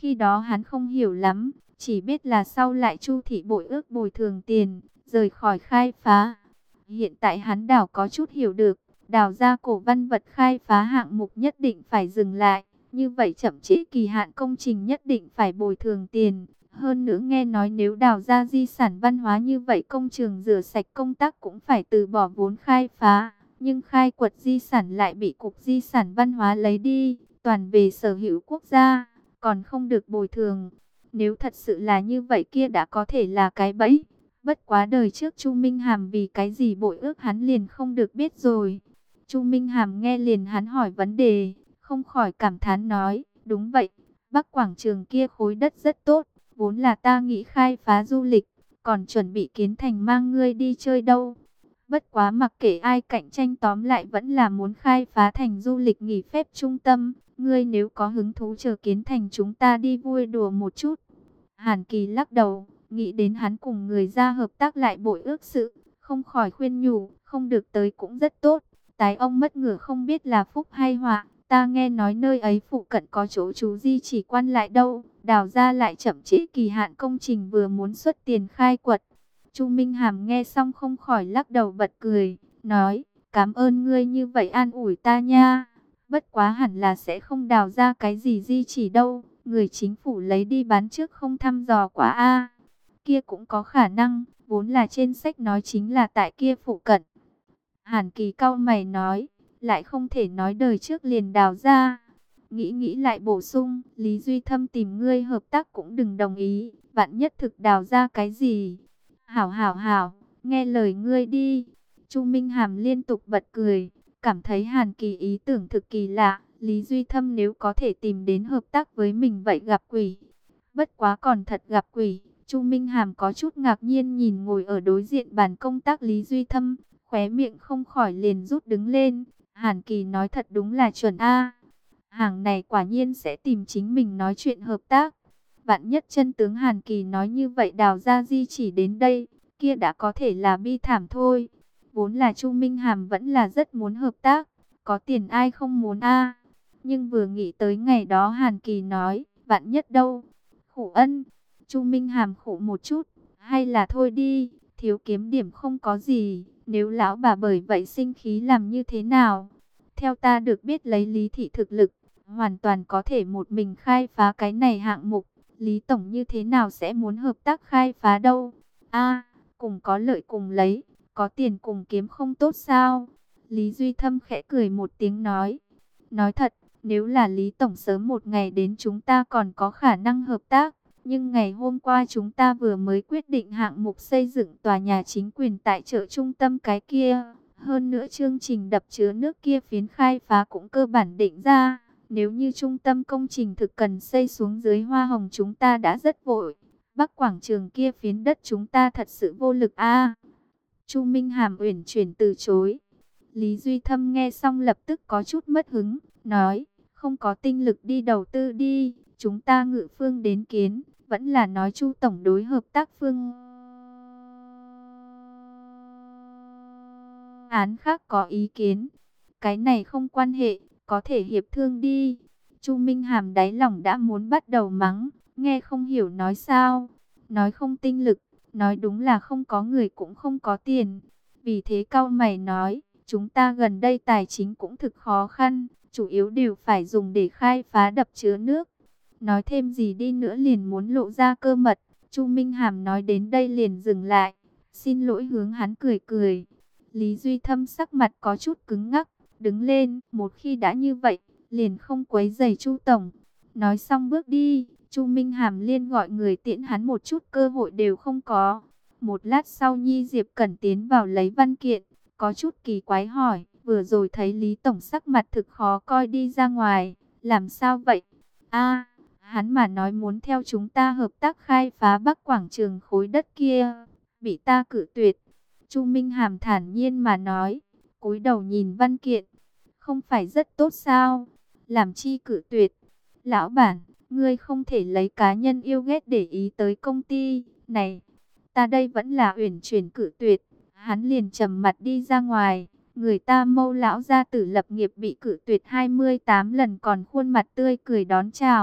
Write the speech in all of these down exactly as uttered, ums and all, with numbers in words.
Khi đó hắn không hiểu lắm, chỉ biết là sau lại Chu thị bội ước bồi thường tiền, rời khỏi khai phá. Hiện tại hắn đảo có chút hiểu được, đào ra cổ văn vật khai phá hạng mục nhất định phải dừng lại, như vậy chậm trễ kỳ hạn công trình nhất định phải bồi thường tiền. Hơn nữa nghe nói nếu đào ra di sản văn hóa như vậy công trường rửa sạch công tác cũng phải từ bỏ vốn khai phá. Nhưng khai quật di sản lại bị Cục Di sản Văn hóa lấy đi, toàn về sở hữu quốc gia, còn không được bồi thường. Nếu thật sự là như vậy kia đã có thể là cái bẫy. Bất quá đời trước Chu Minh Hàm vì cái gì bội ước hắn liền không được biết rồi. Chu Minh Hàm nghe liền hắn hỏi vấn đề, không khỏi cảm thán nói, đúng vậy, Bắc Quảng Trường kia khối đất rất tốt, vốn là ta nghĩ khai phá du lịch, còn chuẩn bị kiến thành mang ngươi đi chơi đâu. Bất quá mặc kệ ai cạnh tranh tóm lại vẫn là muốn khai phá thành du lịch nghỉ phép trung tâm. Ngươi nếu có hứng thú chờ kiến thành chúng ta đi vui đùa một chút. Hàn Kỳ lắc đầu, nghĩ đến hắn cùng người ra hợp tác lại bội ước sự, không khỏi khuyên nhủ, không được tới cũng rất tốt. Tái ông mất ngựa không biết là phúc hay họa, ta nghe nói nơi ấy phụ cận có chỗ chú di chỉ quan lại đâu, đào ra lại chậm trễ kỳ hạn công trình vừa muốn xuất tiền khai quật. Chu Minh Hàm nghe xong không khỏi lắc đầu bật cười, nói, cảm ơn ngươi như vậy an ủi ta nha. Bất quá hẳn là sẽ không đào ra cái gì di chỉ đâu, người chính phủ lấy đi bán trước không thăm dò quá a. Kia cũng có khả năng, vốn là trên sách nói chính là tại kia phụ cận. Hàn Kỳ cau mày nói, lại không thể nói đời trước liền đào ra. Nghĩ nghĩ lại bổ sung, Lý Duy Thâm tìm ngươi hợp tác cũng đừng đồng ý, vạn nhất thực đào ra cái gì. Hảo hảo hảo, nghe lời ngươi đi. Chu Minh Hàm liên tục bật cười, cảm thấy Hàn Kỳ ý tưởng thực kỳ lạ. Lý Duy Thâm nếu có thể tìm đến hợp tác với mình vậy gặp quỷ. Bất quá còn thật gặp quỷ. Chu Minh Hàm có chút ngạc nhiên nhìn ngồi ở đối diện bàn công tác Lý Duy Thâm, khóe miệng không khỏi liền rút đứng lên. Hàn Kỳ nói thật đúng là chuẩn a. Hàng này quả nhiên sẽ tìm chính mình nói chuyện hợp tác. Vạn nhất chân tướng Hàn Kỳ nói như vậy đào ra di chỉ đến đây, kia đã có thể là bi thảm thôi. Vốn là Chu Minh Hàm vẫn là rất muốn hợp tác, có tiền ai không muốn a. Nhưng vừa nghĩ tới ngày đó Hàn Kỳ nói, vạn nhất đâu. Khổ ân, Chu Minh Hàm khổ một chút, hay là thôi đi, thiếu kiếm điểm không có gì, nếu lão bà bởi vậy sinh khí làm như thế nào? Theo ta được biết lấy Lý thị thực lực, hoàn toàn có thể một mình khai phá cái này hạng mục. Lý Tổng như thế nào sẽ muốn hợp tác khai phá đâu? A, cùng có lợi cùng lấy, có tiền cùng kiếm không tốt sao? Lý Duy Thâm khẽ cười một tiếng nói. Nói thật, nếu là Lý Tổng sớm một ngày đến chúng ta còn có khả năng hợp tác. Nhưng ngày hôm qua chúng ta vừa mới quyết định hạng mục xây dựng tòa nhà chính quyền tại chợ trung tâm cái kia. Hơn nữa chương trình đập chứa nước kia phiến khai phá cũng cơ bản định ra. Nếu như trung tâm công trình thực cần xây xuống dưới hoa hồng chúng ta đã rất vội. Bắc quảng trường kia phiến đất chúng ta thật sự vô lực a. Chu Minh Hàm uyển chuyển từ chối. Lý Duy Thâm nghe xong lập tức có chút mất hứng, nói, không có tinh lực đi đầu tư đi, chúng ta ngự phương đến kiến, vẫn là nói Chu Tổng đối hợp tác phương án khác có ý kiến. Cái này không quan hệ, có thể hiệp thương đi. Chu Minh Hàm đáy lòng đã muốn bắt đầu mắng, nghe không hiểu nói sao, nói không tinh lực, nói đúng là không có người cũng không có tiền. Vì thế cau mày nói, chúng ta gần đây tài chính cũng thực khó khăn, chủ yếu đều phải dùng để khai phá đập chứa nước. Nói thêm gì đi nữa liền muốn lộ ra cơ mật. Chu Minh Hàm nói đến đây liền dừng lại, xin lỗi hướng hắn cười cười. Lý Duy Thâm sắc mặt có chút cứng ngắc, đứng lên, một khi đã như vậy, liền không quấy rầy Chu Tổng. Nói xong bước đi, Chu Minh Hàm liên gọi người tiễn hắn một chút cơ hội đều không có. Một lát sau Nhi Diệp Cẩn tiến vào lấy văn kiện, có chút kỳ quái hỏi, vừa rồi thấy Lý Tổng sắc mặt thực khó coi đi ra ngoài, làm sao vậy? A, hắn mà nói muốn theo chúng ta hợp tác khai phá Bắc Quảng Trường khối đất kia, bị ta cự tuyệt. Chu Minh Hàm thản nhiên mà nói, cúi đầu nhìn văn kiện, không phải rất tốt sao? Làm chi cự tuyệt? Lão bản, ngươi không thể lấy cá nhân yêu ghét để ý tới công ty này. Ta đây vẫn là uyển chuyển cự tuyệt. Hắn liền trầm mặt đi ra ngoài. Người ta Mâu lão gia tử lập nghiệp bị cự tuyệt hai mươi tám lần còn khuôn mặt tươi cười đón chào.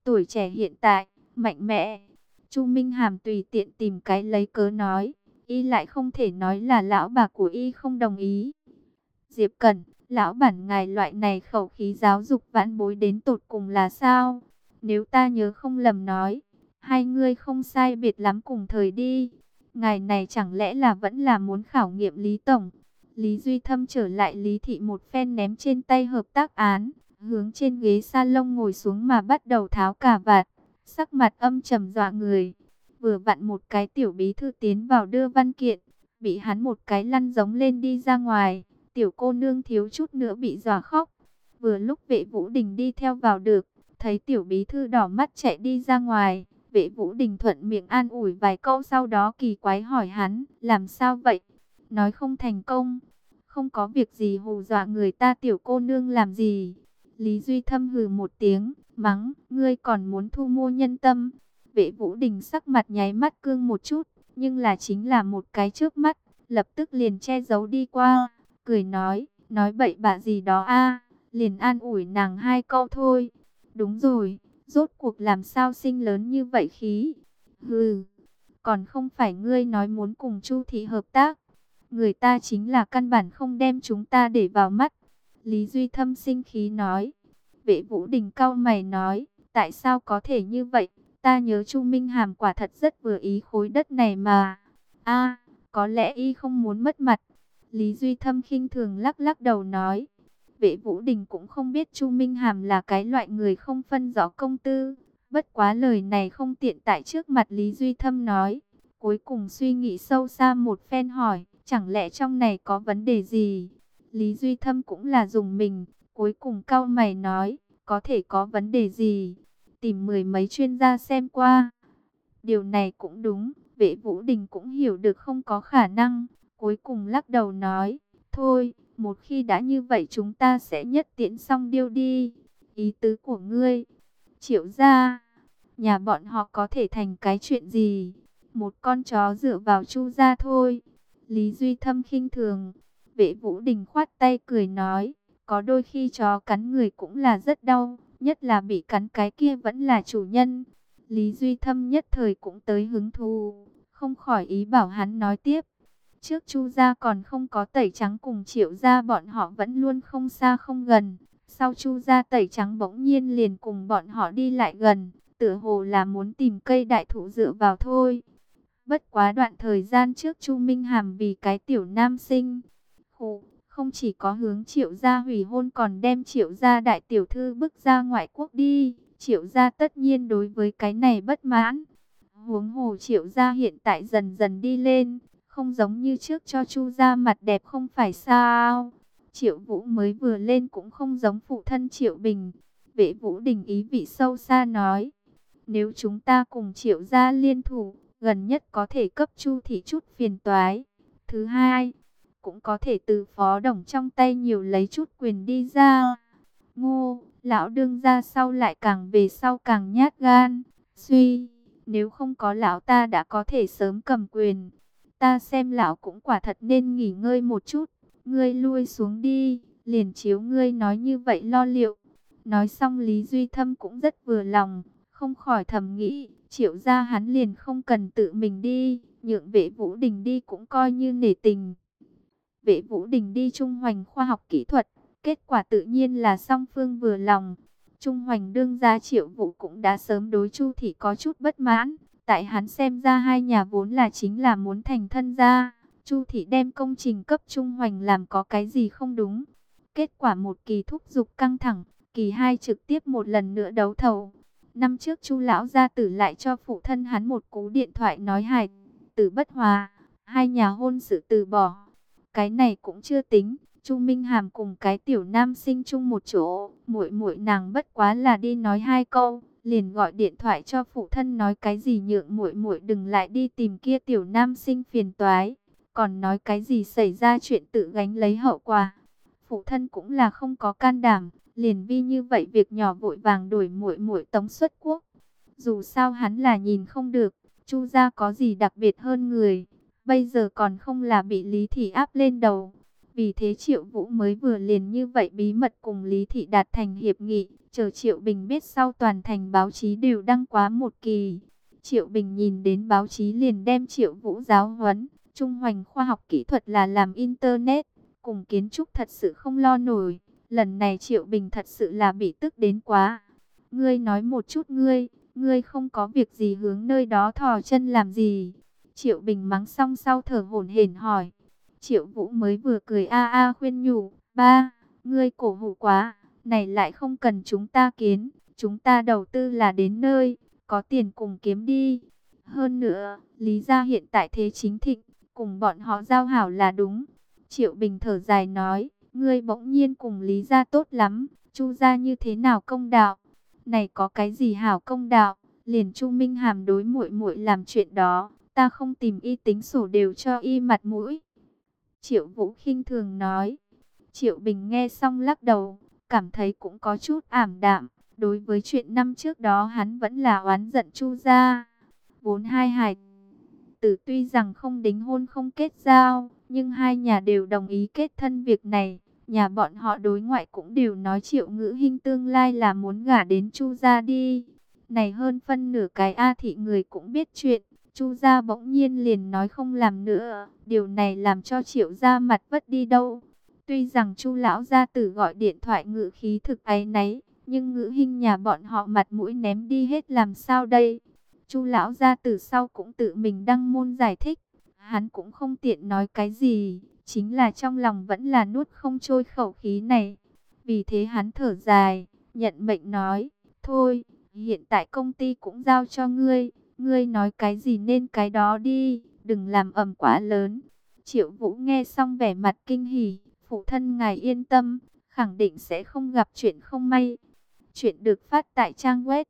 tuổi trẻ hiện tại, mạnh mẽ. Chu Minh Hàm tùy tiện tìm cái lấy cớ nói, y lại không thể nói là lão bà của y không đồng ý. Diệp Cẩn, lão bản ngài loại này khẩu khí giáo dục vãn bối đến tột cùng là sao? Nếu ta nhớ không lầm nói, hai ngươi không sai biệt lắm cùng thời đi. Ngài này chẳng lẽ là vẫn là muốn khảo nghiệm Lý Tổng? Lý Duy Thâm trở lại Lý Thị một phen ném trên tay hợp tác án, hướng trên ghế salon ngồi xuống mà bắt đầu tháo cà vạt, sắc mặt âm trầm dọa người. Vừa vặn một cái tiểu bí thư tiến vào đưa văn kiện, bị hắn một cái lăn giống lên đi ra ngoài. Tiểu cô nương thiếu chút nữa bị dọa khóc. Vừa lúc Vệ Vũ Đình đi theo vào được, thấy tiểu bí thư đỏ mắt chạy đi ra ngoài. Vệ Vũ Đình thuận miệng an ủi vài câu, sau đó kỳ quái hỏi hắn, làm sao vậy? Nói không thành công. Không có việc gì hù dọa người ta, tiểu cô nương làm gì? Lý Duy Thâm hừ một tiếng, mắng, ngươi còn muốn thu mua nhân tâm. Vệ Vũ Đình sắc mặt nháy mắt cương một chút, nhưng là chính là một cái trước mắt, lập tức liền che giấu đi qua, cười nói, nói bậy bạ gì đó a, liền an ủi nàng hai câu thôi. Đúng rồi, rốt cuộc làm sao sinh lớn như vậy khí? Hừ, còn không phải ngươi nói muốn cùng Chu thị hợp tác, người ta chính là căn bản không đem chúng ta để vào mắt. Lý Duy Thâm sinh khí nói. Vệ Vũ Đình cau mày nói, tại sao có thể như vậy? Ta nhớ Chu Minh Hàm quả thật rất vừa ý khối đất này mà. A, có lẽ y không muốn mất mặt. Lý Duy Thâm khinh thường lắc lắc đầu nói. Vệ Vũ Đình cũng không biết Chu Minh Hàm là cái loại người không phân rõ công tư. Bất quá lời này không tiện tại trước mặt Lý Duy Thâm nói. Cuối cùng suy nghĩ sâu xa một phen hỏi, chẳng lẽ trong này có vấn đề gì? Lý Duy Thâm cũng là dùng mình, cuối cùng cau mày nói, có thể có vấn đề gì? Tìm mười mấy chuyên gia xem qua. Điều này cũng đúng, Vệ Vũ Đình cũng hiểu được không có khả năng. Cuối cùng lắc đầu nói, thôi, một khi đã như vậy chúng ta sẽ nhất tiễn xong điêu đi. Ý tứ của ngươi, Triệu gia, nhà bọn họ có thể thành cái chuyện gì? Một con chó dựa vào Chu gia thôi. Lý Duy Thâm khinh thường. Vệ Vũ Đình khoát tay cười nói, có đôi khi chó cắn người cũng là rất đau, nhất là bị cắn cái kia vẫn là chủ nhân. Lý Duy Thâm nhất thời cũng tới hứng thú, không khỏi ý bảo hắn nói tiếp. Trước Chu gia còn không có tẩy trắng cùng Triệu gia bọn họ vẫn luôn không xa không gần. Sau Chu gia tẩy trắng bỗng nhiên liền cùng bọn họ đi lại gần, tựa hồ là muốn tìm cây đại thụ dựa vào thôi. Bất quá đoạn thời gian trước Chu Minh Hàm vì cái tiểu nam sinh, Khổ, không chỉ có hướng Triệu gia hủy hôn còn đem Triệu gia đại tiểu thư bức ra ngoại quốc đi. Triệu gia tất nhiên đối với cái này bất mãn. Huống hồ Triệu gia hiện tại dần dần đi lên, không giống như trước cho Chu gia mặt đẹp không phải sao? Triệu Vũ mới vừa lên cũng không giống phụ thân Triệu Bình. Vệ Vũ Đình ý vị sâu xa nói, nếu chúng ta cùng Triệu gia liên thủ, gần nhất có thể cấp Chu thị chút phiền toái. Thứ hai, cũng có thể từ phó đồng trong tay nhiều lấy chút quyền đi ra. Ngô, lão đương ra sau lại càng về sau càng nhát gan, suy, nếu không có lão ta đã có thể sớm cầm quyền. Ta xem lão cũng quả thật nên nghỉ ngơi một chút, ngươi lui xuống đi, liền chiếu ngươi nói như vậy lo liệu. Nói xong Lý Duy Thâm cũng rất vừa lòng, không khỏi thầm nghĩ, Triệu gia hắn liền không cần tự mình đi, nhượng Vệ Vũ Đình đi cũng coi như nể tình. Vệ Vũ Đình đi Trung Hoành khoa học kỹ thuật, kết quả tự nhiên là song phương vừa lòng. Trung Hoành đương gia Triệu Vũ cũng đã sớm đối Chu thị có chút bất mãn, tại hắn xem ra hai nhà vốn là chính là muốn thành thân gia. Chu thị đem công trình cấp Trung Hoành làm có cái gì không đúng. Kết quả một kỳ thúc giục căng thẳng, kỳ hai trực tiếp một lần nữa đấu thầu. Năm trước Chu lão gia tử lại cho phụ thân hắn một cú điện thoại nói hài tử bất hòa, hai nhà hôn sự từ bỏ. Cái này cũng chưa tính, Chu Minh Hàm cùng cái tiểu nam sinh chung một chỗ, muội muội nàng bất quá là đi nói hai câu, liền gọi điện thoại cho phụ thân nói cái gì nhượng muội muội đừng lại đi tìm kia tiểu nam sinh phiền toái, còn nói cái gì xảy ra chuyện tự gánh lấy hậu quả. Phụ thân cũng là không có can đảm, liền vì như vậy việc nhỏ vội vàng đổi muội muội tống xuất quốc. Dù sao hắn là nhìn không được, Chu gia có gì đặc biệt hơn người, bây giờ còn không là bị Lý thị áp lên đầu. Vì thế Triệu Vũ mới vừa liền như vậy bí mật cùng Lý Thị đạt thành hiệp nghị, chờ Triệu Bình biết sau toàn thành báo chí đều đăng quá một kỳ. Triệu Bình nhìn đến báo chí liền đem Triệu Vũ giáo huấn, Trung Hoành khoa học kỹ thuật là làm internet, cùng kiến trúc thật sự không lo nổi. Lần này Triệu Bình thật sự là bị tức đến quá. Ngươi nói một chút ngươi, ngươi không có việc gì hướng nơi đó thò chân làm gì? Triệu Bình mắng xong sau thở hổn hển hỏi. Triệu Vũ mới vừa cười a a khuyên nhủ, ba, ngươi cổ hủ quá, này lại không cần chúng ta kiến, chúng ta đầu tư là đến nơi, có tiền cùng kiếm đi. Hơn nữa, Lý gia hiện tại thế chính thịnh, cùng bọn họ giao hảo là đúng. Triệu Bình thở dài nói, ngươi bỗng nhiên cùng Lý gia tốt lắm, Chu gia như thế nào công đạo? Này có cái gì hảo công đạo, liền Chu Minh Hàm đối muội muội làm chuyện đó, ta không tìm y tính sổ đều cho y mặt mũi. Triệu Vũ khinh thường nói. Triệu Bình nghe xong lắc đầu, cảm thấy cũng có chút ảm đạm. Đối với chuyện năm trước đó hắn vẫn là oán giận Chu gia. Vốn hai hài tử tuy rằng không đính hôn không kết giao, nhưng hai nhà đều đồng ý kết thân việc này. Nhà bọn họ đối ngoại cũng đều nói Triệu Ngữ Hinh tương lai là muốn gả đến Chu gia đi. Này hơn phân nửa cái A thị người cũng biết chuyện. Chu gia bỗng nhiên liền nói không làm nữa, điều này làm cho Triệu gia mặt vất đi đâu. Tuy rằng Chu lão gia tử gọi điện thoại ngữ khí thực áy náy, nhưng Ngữ Hinh nhà bọn họ mặt mũi ném đi hết làm sao đây? Chu lão gia tử sau cũng tự mình đăng môn giải thích, hắn cũng không tiện nói cái gì, chính là trong lòng vẫn là nuốt không trôi khẩu khí này. Vì thế hắn thở dài, nhận mệnh nói, thôi, hiện tại công ty cũng giao cho ngươi. Ngươi nói cái gì nên cái đó đi, đừng làm ầm quá lớn. Triệu Vũ nghe xong vẻ mặt kinh hỉ, phụ thân ngài yên tâm, khẳng định sẽ không gặp chuyện không may. Chuyện được phát tại trang web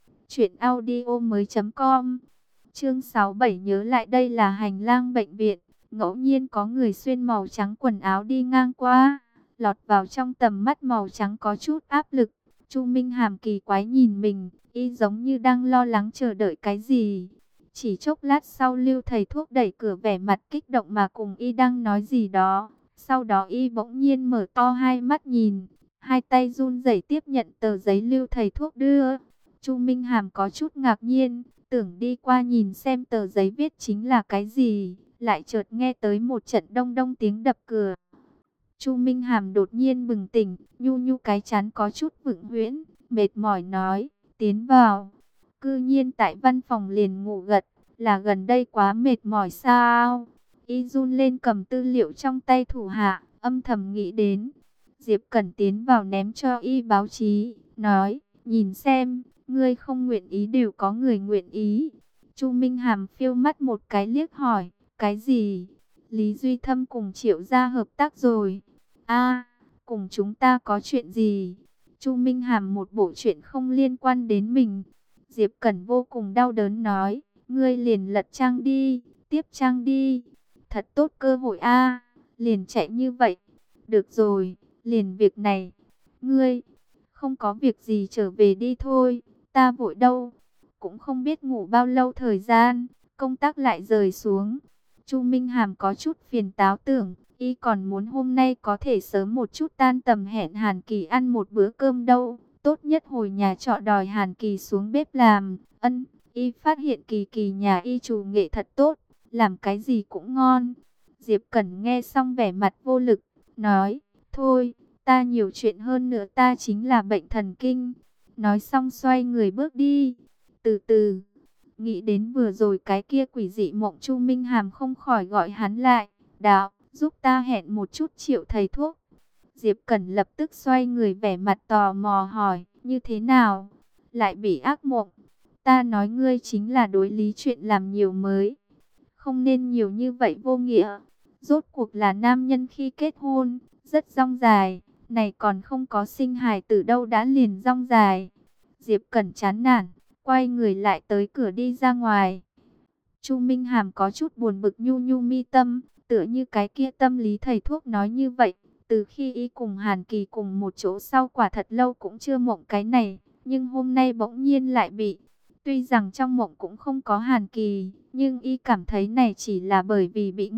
truyệnaudiomoi.com. Chương sáu bảy nhớ lại đây là hành lang bệnh viện, ngẫu nhiên có người xuyên màu trắng quần áo đi ngang qua, lọt vào trong tầm mắt màu trắng có chút áp lực. Chu Minh Hàm kỳ quái nhìn mình, y giống như đang lo lắng chờ đợi cái gì. Chỉ chốc lát sau Lưu thầy thuốc đẩy cửa vẻ mặt kích động mà cùng y đang nói gì đó. Sau đó y bỗng nhiên mở to hai mắt nhìn, hai tay run rẩy tiếp nhận tờ giấy Lưu thầy thuốc đưa. Chu Minh Hàm có chút ngạc nhiên, tưởng đi qua nhìn xem tờ giấy viết chính là cái gì, lại chợt nghe tới một trận đông đông tiếng đập cửa. Chu Minh Hàm đột nhiên bừng tỉnh, nhu nhu cái chán có chút vựng huyễn, mệt mỏi nói, tiến vào. Cư nhiên tại văn phòng liền ngủ gật, là gần đây quá mệt mỏi sao? Y run lên cầm tư liệu trong tay thủ hạ, âm thầm nghĩ đến. Diệp Cẩn tiến vào ném cho y báo chí, nói, nhìn xem, ngươi không nguyện ý đều có người nguyện ý. Chu Minh Hàm phiêu mắt một cái liếc hỏi, cái gì? Lý Duy Thâm cùng Triệu gia hợp tác rồi. A, cùng chúng ta có chuyện gì? Chu Minh Hàm một bộ chuyện không liên quan đến mình. Diệp Cẩn vô cùng đau đớn nói, ngươi liền lật trang đi, tiếp trang đi. Thật tốt cơ hội a, liền chạy như vậy. Được rồi, liền việc này. Ngươi, không có việc gì trở về đi thôi, ta vội đâu. Cũng không biết ngủ bao lâu thời gian, công tác lại rời xuống. Chu Minh Hàm có chút phiền táo tưởng, y còn muốn hôm nay có thể sớm một chút tan tầm hẹn Hàn Kỳ ăn một bữa cơm đâu. Tốt nhất hồi nhà trọ đòi Hàn Kỳ xuống bếp làm. Ân, y phát hiện Kỳ Kỳ nhà y chủ nghệ thật tốt, làm cái gì cũng ngon. Diệp Cẩn nghe xong vẻ mặt vô lực, nói, thôi, ta nhiều chuyện hơn nữa, ta chính là bệnh thần kinh. Nói xong xoay người bước đi. Từ từ, nghĩ đến vừa rồi cái kia quỷ dị mộng, Chu Minh Hàm không khỏi gọi hắn lại, đạo, giúp ta hẹn một chút Triệu thầy thuốc. Diệp Cẩn lập tức xoay người vẻ mặt tò mò hỏi, như thế nào? Lại bị ác mộng. Ta nói ngươi chính là đối lý chuyện làm nhiều mới. Không nên nhiều như vậy vô nghĩa. Rốt cuộc là nam nhân khi kết hôn, rất dong dài. Này còn không có sinh hài tử đâu đã liền dong dài. Diệp Cẩn chán nản, quay người lại tới cửa đi ra ngoài. Chu Minh Hàm có chút buồn bực nhu nhu mi tâm, tựa như cái kia tâm lý thầy thuốc nói như vậy. Từ khi y cùng Hàn Kỳ cùng một chỗ sau quả thật lâu cũng chưa mộng cái này, nhưng hôm nay bỗng nhiên lại bị. Tuy rằng trong mộng cũng không có Hàn Kỳ, nhưng y cảm thấy này chỉ là bởi vì bị ngắt.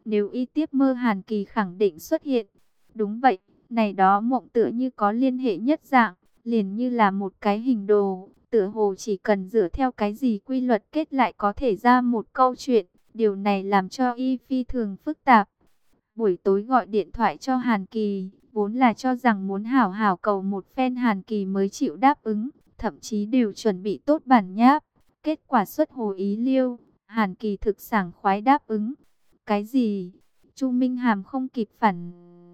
Nếu y tiếp mơ Hàn Kỳ khẳng định xuất hiện. Đúng vậy, này đó mộng tựa như có liên hệ nhất dạng, liền như là một cái hình đồ, tựa hồ chỉ cần dựa theo cái gì quy luật kết lại có thể ra một câu chuyện, điều này làm cho y phi thường phức tạp. Buổi tối gọi điện thoại cho Hàn Kỳ, vốn là cho rằng muốn hảo hảo cầu một phen Hàn Kỳ mới chịu đáp ứng, thậm chí đều chuẩn bị tốt bản nháp. Kết quả xuất hồ ý liêu, Hàn Kỳ thực sảng khoái đáp ứng. Cái gì? Chu Minh Hàm không kịp phản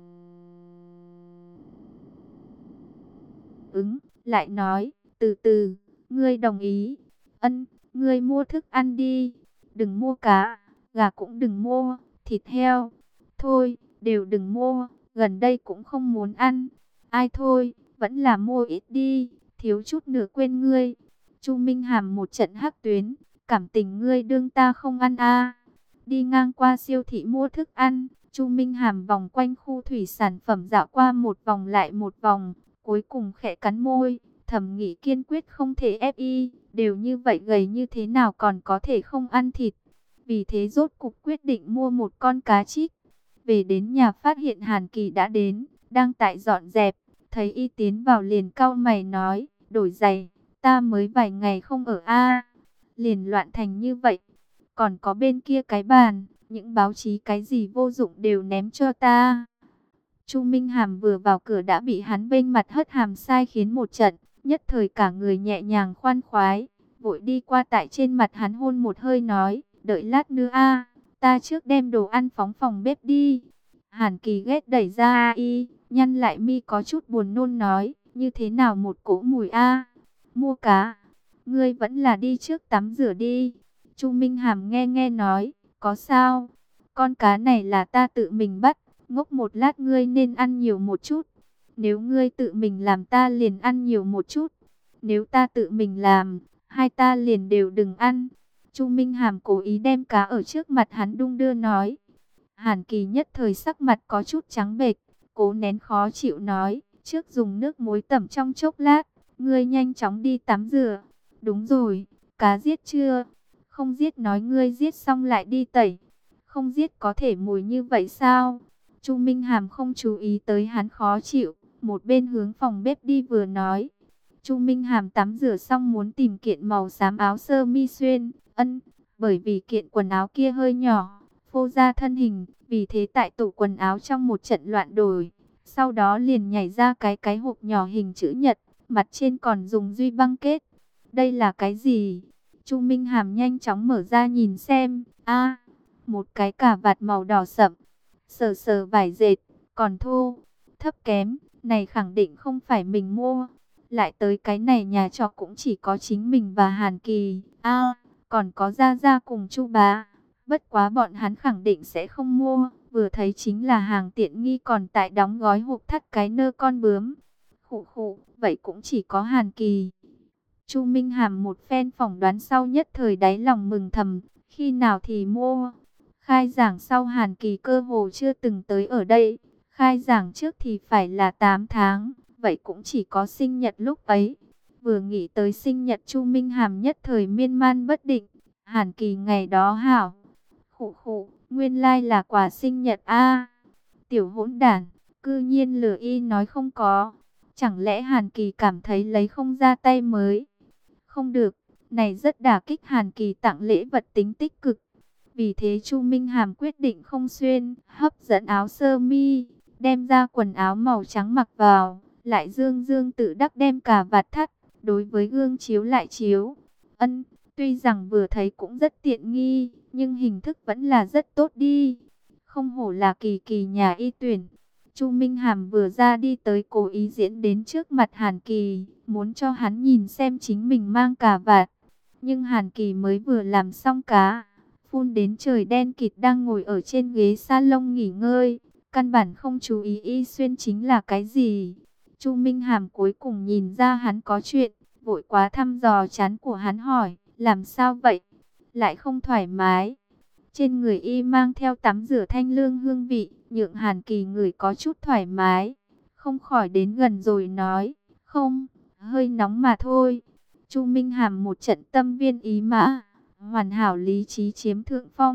ứng, lại nói, từ từ, ngươi đồng ý. Ân, ngươi mua thức ăn đi, đừng mua cá, gà cũng đừng mua, thịt heo. Thôi, đều đừng mua, gần đây cũng không muốn ăn. Ai thôi, vẫn là mua ít đi, thiếu chút nữa quên ngươi. Chu Minh Hàm một trận hắc tuyến, cảm tình ngươi đương ta không ăn a. Đi ngang qua siêu thị mua thức ăn, Chu Minh Hàm vòng quanh khu thủy sản phẩm dạo qua một vòng lại một vòng, cuối cùng khẽ cắn môi, thầm nghĩ kiên quyết không thể ép y, đều như vậy gầy như thế nào còn có thể không ăn thịt. Vì thế rốt cục quyết định mua một con cá trích. Về đến nhà phát hiện Hàn Kỳ đã đến, đang tại dọn dẹp, thấy y tiến vào liền cau mày nói, đổi giày, ta mới vài ngày không ở a, liền loạn thành như vậy. Còn có bên kia cái bàn, những báo chí cái gì vô dụng đều ném cho ta. Chu Minh Hàm vừa vào cửa đã bị hắn vênh mặt hất hàm sai khiến một trận, nhất thời cả người nhẹ nhàng khoan khoái, vội đi qua tại trên mặt hắn hôn một hơi nói, đợi lát nữa a, ta trước đem đồ ăn phóng phòng bếp đi. Hàn Kỳ ghét đẩy ra y, nhăn lại mi có chút buồn nôn nói, như thế nào một cỗ mùi a. Mua cá, ngươi vẫn là đi trước tắm rửa đi. Chu Minh Hàm nghe nghe nói, có sao? Con cá này là ta tự mình bắt, ngốc một lát ngươi nên ăn nhiều một chút. Nếu ngươi tự mình làm ta liền ăn nhiều một chút. Nếu ta tự mình làm, hai ta liền đều đừng ăn. Chu Minh Hàm cố ý đem cá ở trước mặt hắn đung đưa nói. Hàn Kỳ nhất thời sắc mặt có chút trắng bệch, cố nén khó chịu nói, trước dùng nước muối tẩm trong chốc lát, ngươi nhanh chóng đi tắm rửa. Đúng rồi, cá giết chưa? Không giết nói ngươi giết xong lại đi tẩy. Không giết có thể mùi như vậy sao? Chu Minh Hàm không chú ý tới hắn khó chịu, một bên hướng phòng bếp đi vừa nói. Chu Minh Hàm tắm rửa xong muốn tìm kiện màu xám áo sơ mi xuyên, ân, bởi vì kiện quần áo kia hơi nhỏ, phô ra thân hình, vì thế tại tủ quần áo trong một trận loạn đổi, sau đó liền nhảy ra cái cái hộp nhỏ hình chữ nhật, mặt trên còn dùng duy băng kết. Đây là cái gì? Chu Minh Hàm nhanh chóng mở ra nhìn xem, a, một cái cà vạt màu đỏ sậm, sờ sờ vải dệt, còn thô, thấp kém, này khẳng định không phải mình mua. Lại tới cái này nhà trọ cũng chỉ có chính mình và Hàn Kỳ, a, còn có Gia Gia cùng Chu Bá. Bất quá bọn hắn khẳng định sẽ không mua, vừa thấy chính là hàng tiện nghi còn tại đóng gói hộp thắt cái nơ con bướm. Khụ khụ, vậy cũng chỉ có Hàn Kỳ. Chu Minh Hàm một phen phỏng đoán sau nhất thời đáy lòng mừng thầm, khi nào thì mua. Khai giảng sau Hàn Kỳ cơ hồ chưa từng tới ở đây, khai giảng trước thì phải là tám tháng, vậy cũng chỉ có sinh nhật lúc ấy. Vừa nghĩ tới sinh nhật Chu Minh Hàm nhất thời miên man bất định, Hàn Kỳ ngày đó hảo. Khụ khụ, nguyên lai like là quà sinh nhật a. Tiểu hỗn đản, cư nhiên lừa y nói không có. Chẳng lẽ Hàn Kỳ cảm thấy lấy không ra tay mới? Không được, này rất đả kích Hàn Kỳ tặng lễ vật tính tích cực. Vì thế Chu Minh Hàm quyết định không xuyên, hấp dẫn áo sơ mi, đem ra quần áo màu trắng mặc vào, lại dương dương tự đắc đem cà vạt thắt, đối với gương chiếu lại chiếu. Ân, tuy rằng vừa thấy cũng rất tiện nghi, nhưng hình thức vẫn là rất tốt đi. Không hổ là Kỳ Kỳ nhà y tuyển. Chu Minh Hàm vừa ra đi tới cố ý diễn đến trước mặt Hàn Kỳ, muốn cho hắn nhìn xem chính mình mang cà vạt. Nhưng Hàn Kỳ mới vừa làm xong cá, phun đến trời đen kịt đang ngồi ở trên ghế salon nghỉ ngơi, căn bản không chú ý y xuyên chính là cái gì. Chu Minh Hàm cuối cùng nhìn ra hắn có chuyện, vội quá thăm dò trán của hắn hỏi, làm sao vậy? Lại không thoải mái. Trên người y mang theo tắm rửa thanh lương hương vị, nhượng Hàn Kỳ người có chút thoải mái. Không khỏi đến gần rồi nói, không, hơi nóng mà thôi. Chu Minh Hàm một trận tâm viên ý mã, hoàn hảo lý trí chiếm thượng phong,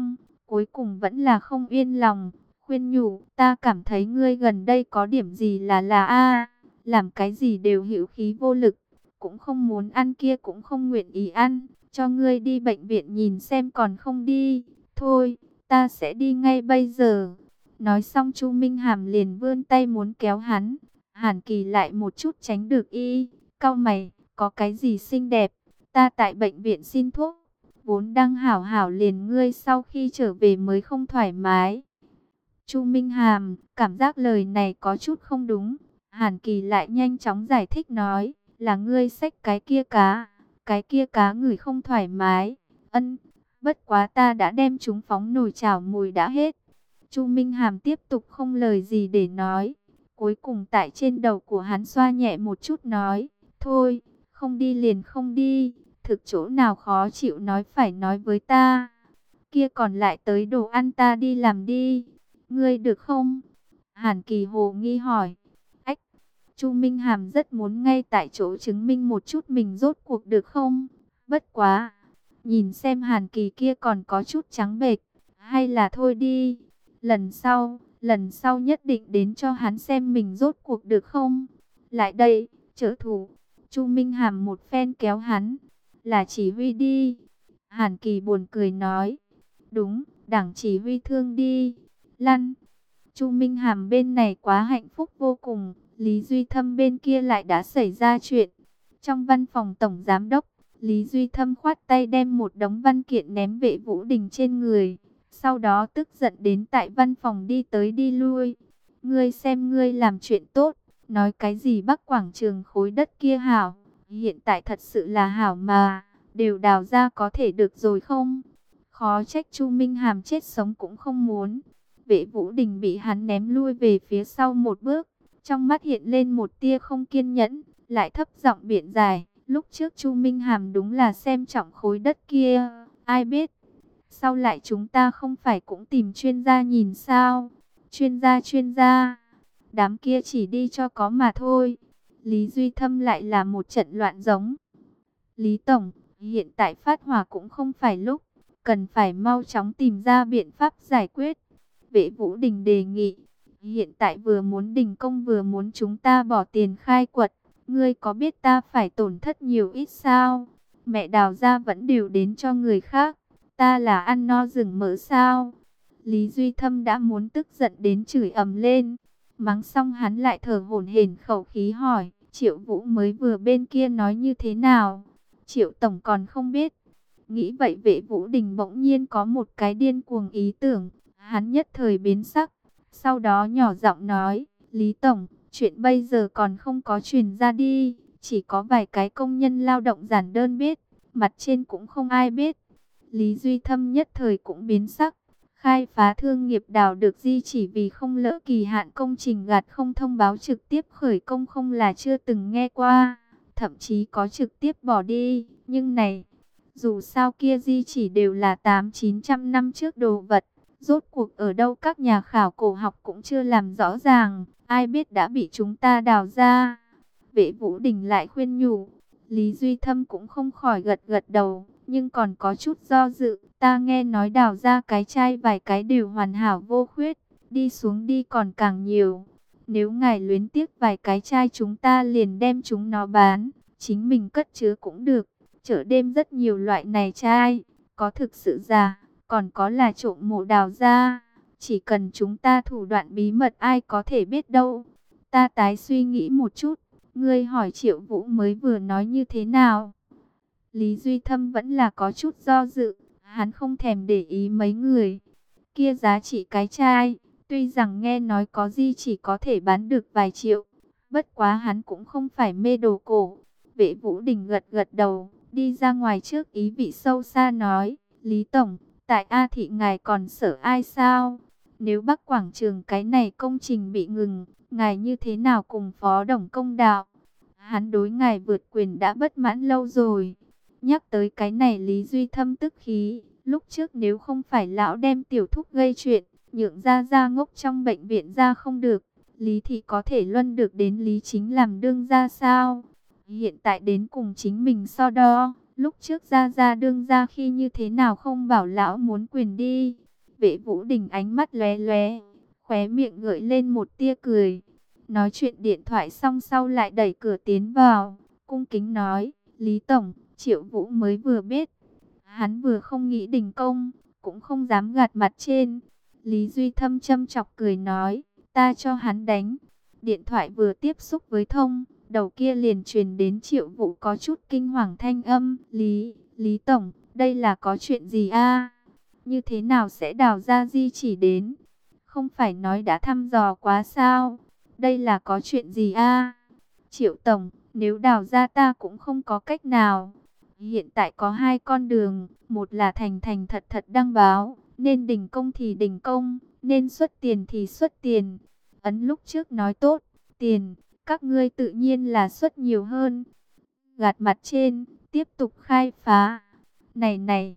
cuối cùng vẫn là không yên lòng, khuyên nhủ, ta cảm thấy ngươi gần đây có điểm gì là là a, làm cái gì đều hữu khí vô lực, cũng không muốn ăn kia cũng không nguyện ý ăn, cho ngươi đi bệnh viện nhìn xem còn không đi, thôi, ta sẽ đi ngay bây giờ. Nói xong Chu Minh Hàm liền vươn tay muốn kéo hắn, Hàn Kỳ lại một chút tránh được y, cau mày, có cái gì xinh đẹp, ta tại bệnh viện xin thuốc, vốn đang hảo hảo liền ngươi sau khi trở về mới không thoải mái. Chu Minh Hàm, cảm giác lời này có chút không đúng, Hàn Kỳ lại nhanh chóng giải thích nói, là ngươi xách cái kia cá, cái kia cá ngửi không thoải mái, ân, bất quá ta đã đem chúng phóng nồi chảo mùi đã hết. Chu Minh Hàm tiếp tục không lời gì để nói, cuối cùng tại trên đầu của hắn xoa nhẹ một chút nói, thôi, không đi liền không đi, thực chỗ nào khó chịu nói phải nói với ta, kia còn lại tới đồ ăn ta đi làm đi, ngươi được không? Hàn Kỳ hồ nghi hỏi. Ách, Chu Minh Hàm rất muốn ngay tại chỗ chứng minh một chút mình rốt cuộc được không? Bất quá, nhìn xem Hàn Kỳ kia còn có chút trắng bệch, hay là thôi đi. Lần sau, lần sau nhất định đến cho hắn xem mình rốt cuộc được không? Lại đây, trợ thủ. Chu Minh Hàm một phen kéo hắn, là chỉ huy đi. Hàn Kỳ buồn cười nói, đúng, đảng chỉ huy thương đi. Lăn. Chu Minh Hàm bên này quá hạnh phúc vô cùng, Lý Duy Thâm bên kia lại đã xảy ra chuyện. Trong văn phòng tổng giám đốc, Lý Duy Thâm khoát tay đem một đống văn kiện ném Vệ Vũ Đình trên người. Sau đó tức giận đến tại văn phòng đi tới đi lui. Ngươi xem ngươi làm chuyện tốt, nói cái gì Bắc Quảng Trường khối đất kia hảo, hiện tại thật sự là hảo mà, đều đào ra có thể được rồi không? Khó trách Chu Minh Hàm chết sống cũng không muốn. Vệ Vũ Đình bị hắn ném lui về phía sau một bước, trong mắt hiện lên một tia không kiên nhẫn, lại thấp giọng biện giải, lúc trước Chu Minh Hàm đúng là xem trọng khối đất kia, ai biết, sau lại chúng ta không phải cũng tìm chuyên gia nhìn sao? Chuyên gia chuyên gia, đám kia chỉ đi cho có mà thôi. Lý Duy Thâm lại là một trận loạn giống. Lý Tổng, hiện tại phát hỏa cũng không phải lúc, cần phải mau chóng tìm ra biện pháp giải quyết. Vệ Vũ Đình đề nghị, hiện tại vừa muốn đình công vừa muốn chúng ta bỏ tiền khai quật, ngươi có biết ta phải tổn thất nhiều ít sao? Mẹ Đào gia vẫn đều đến cho người khác, ta là ăn no rừng mỡ sao? Lý Duy Thâm đã muốn tức giận đến chửi ầm lên, mắng xong hắn lại thở hổn hển khẩu khí hỏi, Triệu Vũ mới vừa bên kia nói như thế nào? Triệu Tổng còn không biết. Nghĩ vậy Vệ Vũ Đình bỗng nhiên có một cái điên cuồng ý tưởng, hắn nhất thời biến sắc, sau đó nhỏ giọng nói, Lý Tổng, chuyện bây giờ còn không có truyền ra đi, chỉ có vài cái công nhân lao động giản đơn biết, mặt trên cũng không ai biết. Lý Duy Thâm nhất thời cũng biến sắc, khai phá thương nghiệp đào được di chỉ vì không lỡ kỳ hạn công trình gạt không thông báo trực tiếp khởi công không là chưa từng nghe qua, thậm chí có trực tiếp bỏ đi, nhưng này, dù sao kia di chỉ đều là tám chín trăm năm trước đồ vật, rốt cuộc ở đâu các nhà khảo cổ học cũng chưa làm rõ ràng, ai biết đã bị chúng ta đào ra. Vệ Vũ Đình lại khuyên nhủ, Lý Duy Thâm cũng không khỏi gật gật đầu, nhưng còn có chút do dự, ta nghe nói đào ra cái chai vài cái đều hoàn hảo vô khuyết, đi xuống đi còn càng nhiều. Nếu ngài luyến tiếc vài cái chai chúng ta liền đem chúng nó bán, chính mình cất chứa cũng được. Chợ đêm rất nhiều loại này chai, có thực sự giả, còn có là trộm mộ đào ra. Chỉ cần chúng ta thủ đoạn bí mật ai có thể biết đâu. Ta tái suy nghĩ một chút, ngươi hỏi Triệu Vũ mới vừa nói như thế nào? Lý Duy Thâm vẫn là có chút do dự, hắn không thèm để ý mấy người. Kia giá trị cái chai, tuy rằng nghe nói có gì chỉ có thể bán được vài triệu, bất quá hắn cũng không phải mê đồ cổ. Vệ Vũ Đình gật gật đầu, đi ra ngoài trước ý vị sâu xa nói, Lý Tổng, tại A Thị ngài còn sợ ai sao? Nếu Bắc Quảng Trường cái này công trình bị ngừng, ngài như thế nào cùng Phó Đồng công đạo? Hắn đối ngài vượt quyền đã bất mãn lâu rồi. Nhắc tới cái này Lý Duy Thâm tức khí, lúc trước nếu không phải lão đem tiểu thúc gây chuyện, nhượng ra ra ngốc trong bệnh viện ra không được, Lý Thị có thể luân được đến Lý Chính làm đương ra sao? Hiện tại đến cùng chính mình so đo, lúc trước ra ra đương ra khi như thế nào không bảo lão muốn quyền đi. Vệ Vũ Đình ánh mắt lóe lóe, khóe miệng gợi lên một tia cười. Nói chuyện điện thoại xong sau lại đẩy cửa tiến vào, cung kính nói, Lý Tổng, Triệu Vũ mới vừa biết. Hắn vừa không nghĩ đình công, cũng không dám gạt mặt trên. Lý Duy Thâm châm chọc cười nói, ta cho hắn đánh. Điện thoại vừa tiếp xúc với thông, đầu kia liền truyền đến Triệu Vũ có chút kinh hoàng thanh âm. Lý, Lý Tổng, đây là có chuyện gì a? Như thế nào sẽ đào ra di chỉ đến? Không phải nói đã thăm dò quá sao? Đây là có chuyện gì a? Triệu Tổng, nếu đào ra ta cũng không có cách nào. Hiện tại có hai con đường, một là thành thành thật thật đăng báo, nên đình công thì đình công, nên xuất tiền thì xuất tiền. Ấn lúc trước nói tốt, tiền, các ngươi tự nhiên là xuất nhiều hơn. Gạt mặt trên, tiếp tục khai phá. Này này,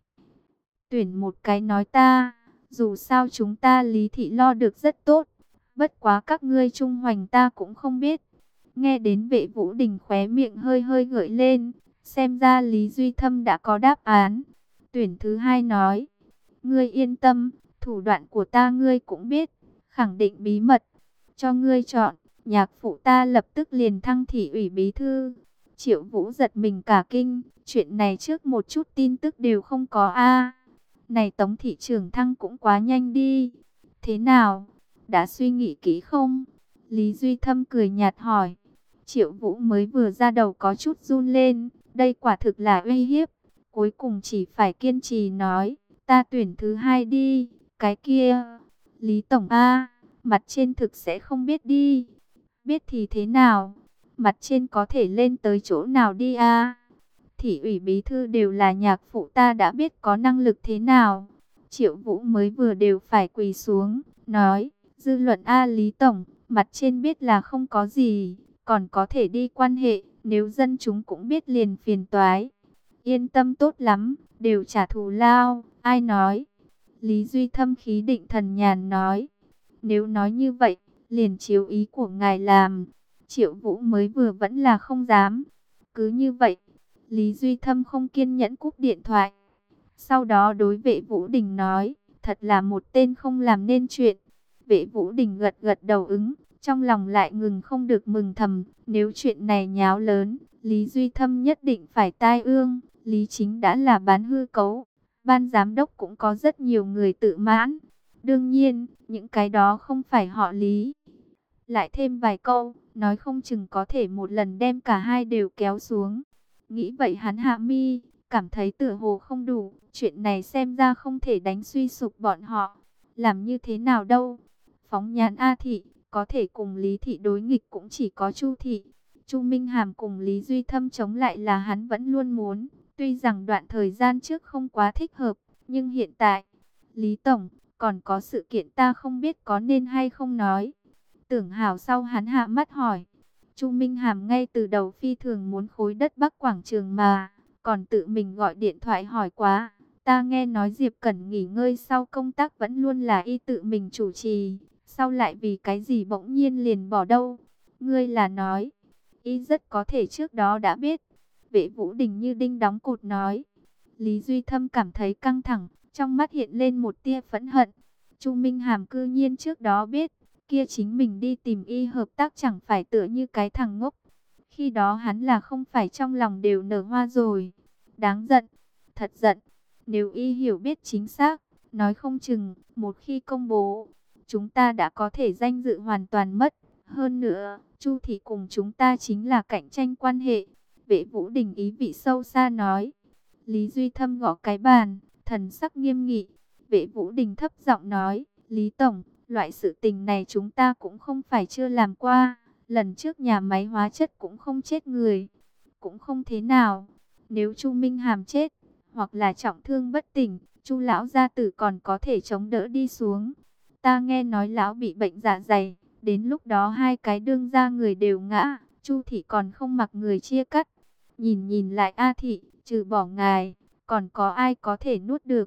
tuyển một cái nói ta, dù sao chúng ta Lý Thị lo được rất tốt, bất quá các ngươi trung hoành ta cũng không biết. Nghe đến Vệ Vũ Đình khóe miệng hơi hơi gợi lên, xem ra Lý Duy Thâm đã có đáp án. Tuyển thứ hai nói, ngươi yên tâm, thủ đoạn của ta ngươi cũng biết, khẳng định bí mật. Cho ngươi chọn, nhạc phụ ta lập tức liền thăng thị ủy bí thư. Triệu Vũ giật mình cả kinh, chuyện này trước một chút tin tức đều không có a. Này Tống thị trưởng thăng cũng quá nhanh đi. Thế nào, đã suy nghĩ kỹ không? Lý Duy Thâm cười nhạt hỏi. Triệu Vũ mới vừa ra đầu có chút run lên, đây quả thực là uy hiếp. Cuối cùng chỉ phải kiên trì nói, ta tuyển thứ hai đi, cái kia. Lý Tổng A, mặt trên thực sẽ không biết đi. Biết thì thế nào, mặt trên có thể lên tới chỗ nào đi a? Thị ủy bí thư đều là nhạc phụ ta đã biết có năng lực thế nào. Triệu Vũ mới vừa đều phải quỳ xuống, nói, dư luận A Lý Tổng, mặt trên biết là không có gì, còn có thể đi quan hệ, nếu dân chúng cũng biết liền phiền toái. Yên tâm tốt lắm, đều trả thù lao, ai nói? Lý Duy Thâm khí định thần nhàn nói, nếu nói như vậy, liền chiếu ý của ngài làm. Triệu Vũ mới vừa vẫn là không dám. Cứ như vậy, Lý Duy Thâm không kiên nhẫn cúp điện thoại. Sau đó đối Vệ Vũ Đình nói, thật là một tên không làm nên chuyện. Vệ Vũ Đình gật gật đầu ứng, trong lòng lại ngừng không được mừng thầm. Nếu chuyện này nháo lớn, Lý Duy Thâm nhất định phải tai ương. Lý Chính đã là bán hư cấu, ban giám đốc cũng có rất nhiều người tự mãn. Đương nhiên, những cái đó không phải họ Lý. Lại thêm vài câu, nói không chừng có thể một lần đem cả hai đều kéo xuống. Nghĩ vậy hắn hạ mi, cảm thấy tựa hồ không đủ. Chuyện này xem ra không thể đánh suy sụp bọn họ. Làm như thế nào đâu? Phóng nhãn A Thị, có thể cùng Lý Thị đối nghịch cũng chỉ có Chu Thị. Chu Minh Hàm cùng Lý Duy Thâm chống lại là hắn vẫn luôn muốn. Tuy rằng đoạn thời gian trước không quá thích hợp, nhưng hiện tại, Lý Tổng, còn có sự kiện ta không biết có nên hay không nói. Tưởng Hảo sau hắn hạ mắt hỏi. Chu Minh Hàm ngay từ đầu phi thường muốn khối đất Bắc Quảng Trường mà, còn tự mình gọi điện thoại hỏi quá. Ta nghe nói Diệp Cẩn nghỉ ngơi sau công tác vẫn luôn là y tự mình chủ trì, sau lại vì cái gì bỗng nhiên liền bỏ đâu. Ngươi là nói, y rất có thể trước đó đã biết. Vệ Vũ Đình như đinh đóng cột nói. Lý Duy Thâm cảm thấy căng thẳng, trong mắt hiện lên một tia phẫn hận. Chu Minh Hàm cư nhiên trước đó biết, kia chính mình đi tìm y hợp tác chẳng phải tựa như cái thằng ngốc. Khi đó hắn là không phải trong lòng đều nở hoa rồi. Đáng giận, thật giận. Nếu y hiểu biết chính xác, nói không chừng, một khi công bố, chúng ta đã có thể danh dự hoàn toàn mất. Hơn nữa, Chu Thị cùng chúng ta chính là cạnh tranh quan hệ. Vệ Vũ Đình ý vị sâu xa nói. Lý Duy Thâm gõ cái bàn, thần sắc nghiêm nghị. Vệ Vũ Đình thấp giọng nói, Lý Tổng, loại sự tình này chúng ta cũng không phải chưa làm qua. Lần trước nhà máy hóa chất cũng không chết người, cũng không thế nào. Nếu Chu Minh Hàm chết, hoặc là trọng thương bất tỉnh, Chu lão gia tử còn có thể chống đỡ đi xuống. Ta nghe nói lão bị bệnh dạ dày, đến lúc đó hai cái đương gia người đều ngã, Chu Thị còn không mặc người chia cắt. Nhìn nhìn lại A Thị, trừ bỏ ngài, còn có ai có thể nuốt được?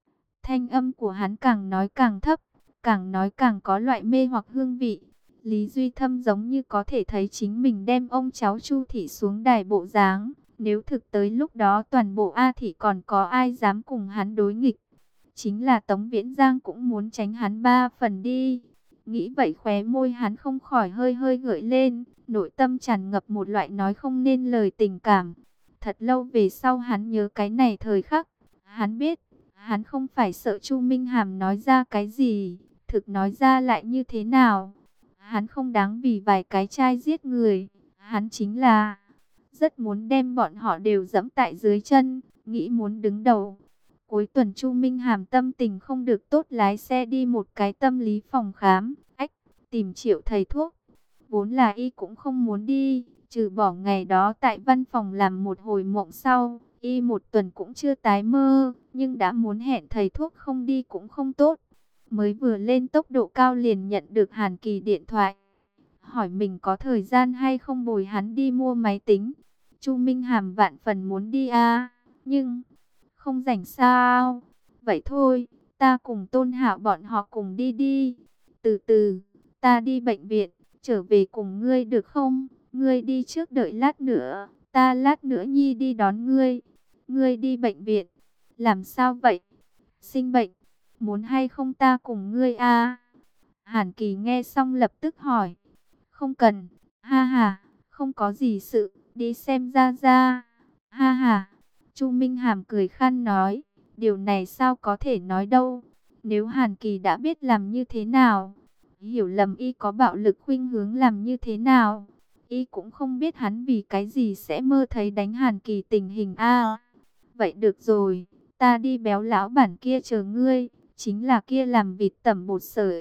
Thanh âm của hắn càng nói càng thấp, càng nói càng có loại mê hoặc hương vị. Lý Duy Thâm giống như có thể thấy chính mình đem ông cháu Chu Thị xuống đài bộ dáng. Nếu thực tới lúc đó toàn bộ A Thị còn có ai dám cùng hắn đối nghịch. Chính là Tống Viễn Giang cũng muốn tránh hắn ba phần đi. Nghĩ vậy khóe môi hắn không khỏi hơi hơi gợi lên, nội tâm tràn ngập một loại nói không nên lời tình cảm. Thật lâu về sau hắn nhớ cái này thời khắc, hắn biết, hắn không phải sợ Chu Minh Hàm nói ra cái gì, thực nói ra lại như thế nào. Hắn không đáng vì vài cái chai giết người, hắn chính là rất muốn đem bọn họ đều dẫm tại dưới chân, nghĩ muốn đứng đầu. Cuối tuần Chu Minh Hàm tâm tình không được tốt, lái xe đi một cái tâm lý phòng khám, ách, tìm Triệu thầy thuốc. Vốn là y cũng không muốn đi, trừ bỏ ngày đó tại văn phòng làm một hồi mộng sau, y một tuần cũng chưa tái mơ, nhưng đã muốn hẹn thầy thuốc không đi cũng không tốt. Mới vừa lên tốc độ cao liền nhận được Hàn Kỳ điện thoại, hỏi mình có thời gian hay không bồi hắn đi mua máy tính. Chu Minh Hàm vạn phần muốn đi a, nhưng không rảnh sao? Vậy thôi, ta cùng Tôn Hạo bọn họ cùng đi đi. Từ từ, ta đi bệnh viện, trở về cùng ngươi được không? Ngươi đi trước đợi lát nữa, ta lát nữa nhi đi đón ngươi. Ngươi đi bệnh viện, làm sao vậy? Sinh bệnh, muốn hay không ta cùng ngươi a? Hàn Kỳ nghe xong lập tức hỏi. Không cần, ha ha, không có gì sự, đi xem ra ra. Ha ha, Chu Minh Hàm cười khan nói, điều này sao có thể nói đâu. Nếu Hàn Kỳ đã biết làm như thế nào, hiểu lầm y có bạo lực khuynh hướng làm như thế nào, y cũng không biết hắn vì cái gì sẽ mơ thấy đánh Hàn Kỳ tình hình a. Vậy được rồi, ta đi béo lão bản kia chờ ngươi, chính là kia làm vịt tẩm bột sợi.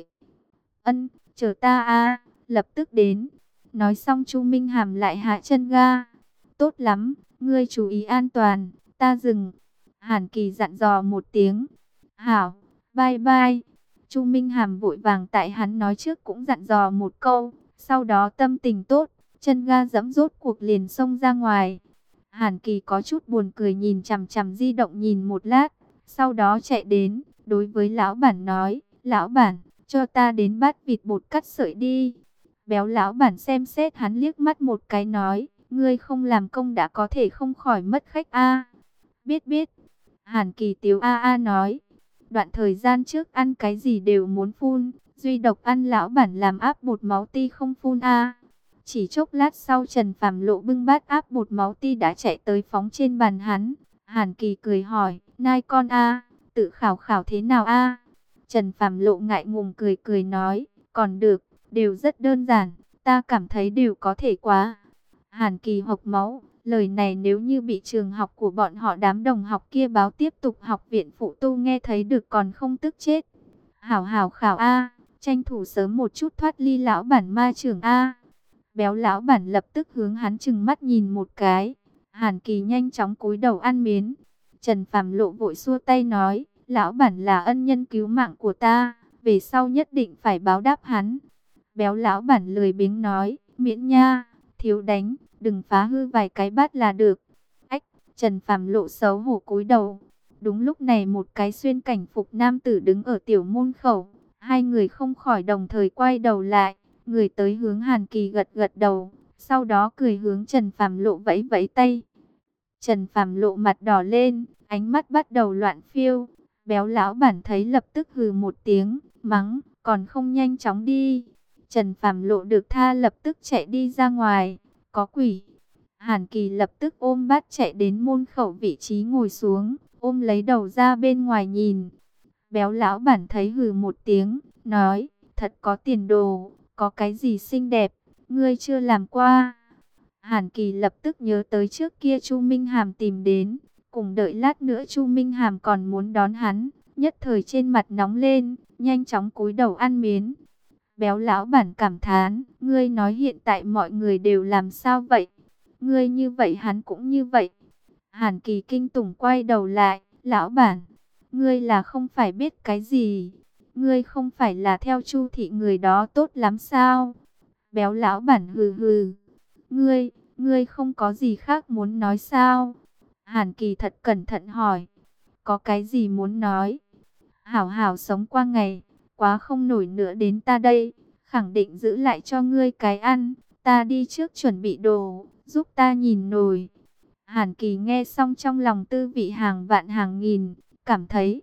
Ân, chờ ta a, lập tức đến. Nói xong Chu Minh Hàm lại hạ chân ga. Tốt lắm, ngươi chú ý an toàn, ta dừng. Hàn Kỳ dặn dò một tiếng. Hảo, bye bye. Chu Minh Hàm vội vàng tại hắn nói trước cũng dặn dò một câu. Sau đó tâm tình tốt, chân ga giẫm rốt cuộc liền xông ra ngoài. Hàn Kỳ có chút buồn cười nhìn chằm chằm di động nhìn một lát. Sau đó chạy đến, đối với lão bản nói, lão bản, cho ta đến bát vịt bột cắt sợi đi. Béo lão bản xem xét hắn liếc mắt một cái nói, ngươi không làm công đã có thể không khỏi mất khách a. Biết biết. Hàn Kỳ tiếu a a nói, đoạn thời gian trước ăn cái gì đều muốn phun, duy độc ăn lão bản làm áp bột máu ti không phun a. Chỉ chốc lát sau Trần Phàm Lộ bưng bát áp bột máu ti đã chạy tới phóng trên bàn hắn. Hàn Kỳ cười hỏi, nai con a, tự khảo khảo thế nào a? Trần Phàm Lộ ngại ngùng cười cười nói, còn được, đều rất đơn giản, ta cảm thấy đều có thể quá. Hàn Kỳ hộc máu, lời này nếu như bị trường học của bọn họ đám đồng học kia báo tiếp tục học viện phụ tu nghe thấy được còn không tức chết. Hảo hảo khảo a, tranh thủ sớm một chút thoát ly lão bản ma trường a. Béo lão bản lập tức hướng hắn chừng mắt nhìn một cái. Hàn Kỳ nhanh chóng cúi đầu ăn miến. Trần Phàm Lộ vội xua tay nói, lão bản là ân nhân cứu mạng của ta, về sau nhất định phải báo đáp hắn. Béo lão bản lười biếng nói, miễn nha, thiếu đánh, đừng phá hư vài cái bát là được. Ách, Trần Phàm Lộ xấu hổ cúi đầu. Đúng lúc này một cái xuyên cảnh phục nam tử đứng ở tiểu môn khẩu. Hai người không khỏi đồng thời quay đầu lại. Người tới hướng Hàn Kỳ gật gật đầu, sau đó cười hướng Trần Phàm Lộ vẫy vẫy tay. Trần Phàm Lộ mặt đỏ lên, ánh mắt bắt đầu loạn phiêu. Béo lão bản thấy lập tức hừ một tiếng, mắng, còn không nhanh chóng đi. Trần Phàm Lộ được tha lập tức chạy đi ra ngoài, có quỷ. Hàn Kỳ lập tức ôm bát chạy đến môn khẩu vị trí ngồi xuống, ôm lấy đầu ra bên ngoài nhìn. Béo lão bản thấy hừ một tiếng, nói, thật có tiền đồ, có cái gì xinh đẹp, ngươi chưa làm qua. Hàn Kỳ lập tức nhớ tới trước kia Chu Minh Hàm tìm đến, cùng đợi lát nữa Chu Minh Hàm còn muốn đón hắn, nhất thời trên mặt nóng lên, nhanh chóng cúi đầu ăn miến. Béo lão bản cảm thán, ngươi nói hiện tại mọi người đều làm sao vậy? Ngươi như vậy hắn cũng như vậy. Hàn Kỳ kinh tủng quay đầu lại, lão bản, ngươi là không phải biết cái gì? Ngươi không phải là theo Chu thị người đó tốt lắm sao? Béo lão bản hừ hừ. Ngươi, ngươi không có gì khác muốn nói sao? Hàn Kỳ thật cẩn thận hỏi. Có cái gì muốn nói? Hảo hảo sống qua ngày, quá không nổi nữa đến ta đây, khẳng định giữ lại cho ngươi cái ăn. Ta đi trước chuẩn bị đồ, giúp ta nhìn nồi. Hàn Kỳ nghe xong trong lòng tư vị hàng vạn hàng nghìn, cảm thấy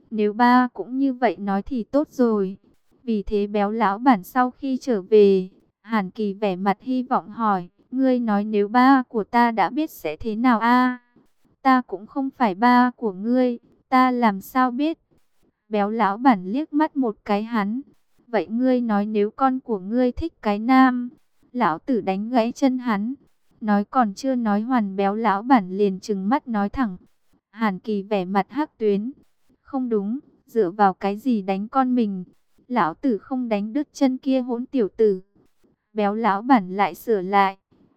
Nếu ba cũng như vậy nói thì tốt rồi. Vì thế Béo lão bản sau khi trở về, Hàn Kỳ vẻ mặt hy vọng hỏi, ngươi nói nếu ba của ta đã biết sẽ thế nào a? Ta cũng không phải ba của ngươi, ta làm sao biết? Béo lão bản liếc mắt một cái hắn. Vậy ngươi nói nếu con của ngươi thích cái nam? Lão tử đánh gãy chân hắn. Nói còn chưa nói hoàn, béo lão bản liền trừng mắt nói thẳng. Hàn Kỳ vẻ mặt hắc tuyến. Không đúng, dựa vào cái gì đánh con mình? Lão tử không đánh đứt chân kia hỗn tiểu tử. Béo lão bản lại sửa lại.